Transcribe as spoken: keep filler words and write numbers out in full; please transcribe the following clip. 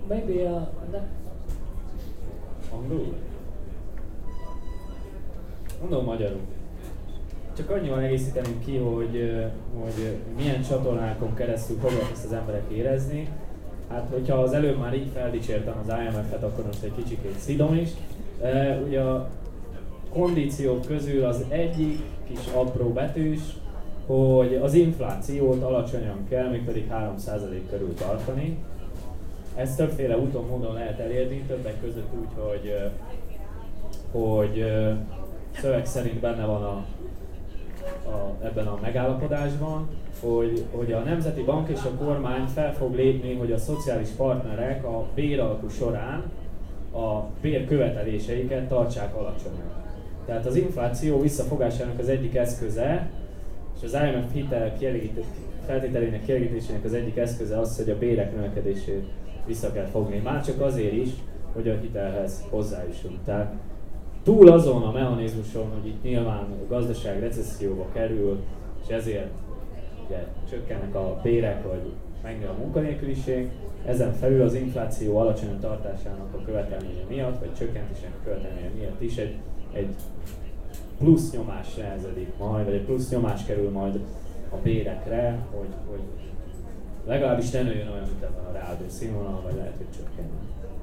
maybe uh, that, Angolul? Mondom magyarul. Csak annyival egészíteném ki, hogy, hogy milyen csatornákon keresztül fogják ezt az emberek érezni. Hát, hogyha az előbb már így feldicsértem az I M F-et, akkor most egy kicsikét szidom is. E, ugye a kondíciók közül az egyik kis apró betűs, hogy az inflációt alacsonyan kell, mégpedig három százalék körül tartani. Ezt többféle úton, módon lehet elérni, többek között úgy, hogy, hogy szöveg szerint benne van a, a, ebben a megállapodásban, hogy, hogy a Nemzeti Bank és a kormány fel fog lépni, hogy a szociális partnerek a béralkú során a bérköveteléseiket tartsák alacsonyan. Tehát az infláció visszafogásának az egyik eszköze, és az I M F hitel feltételének kielégítésének az egyik eszköze az, hogy a bérek növekedését vissza kell fogni. Már csak azért is, hogy a hitelhez hozzájussunk. Tehát túl azon a mechanizmuson, hogy itt nyilván a gazdaság recesszióba kerül, és ezért ugye, csökkennek a bérek, vagy megnő a munkanélküliség, ezen felül az infláció alacsony tartásának a követelménye miatt, vagy csökkentésének a követelménye miatt is egy, egy plusz nyomás nehezedik majd, vagy egy plusz nyomás kerül majd a bérekre, hogy, hogy legalábbis ne nőjön olyan, mint ebben a reálbér színvonal, vagy lehet, hogy csökken.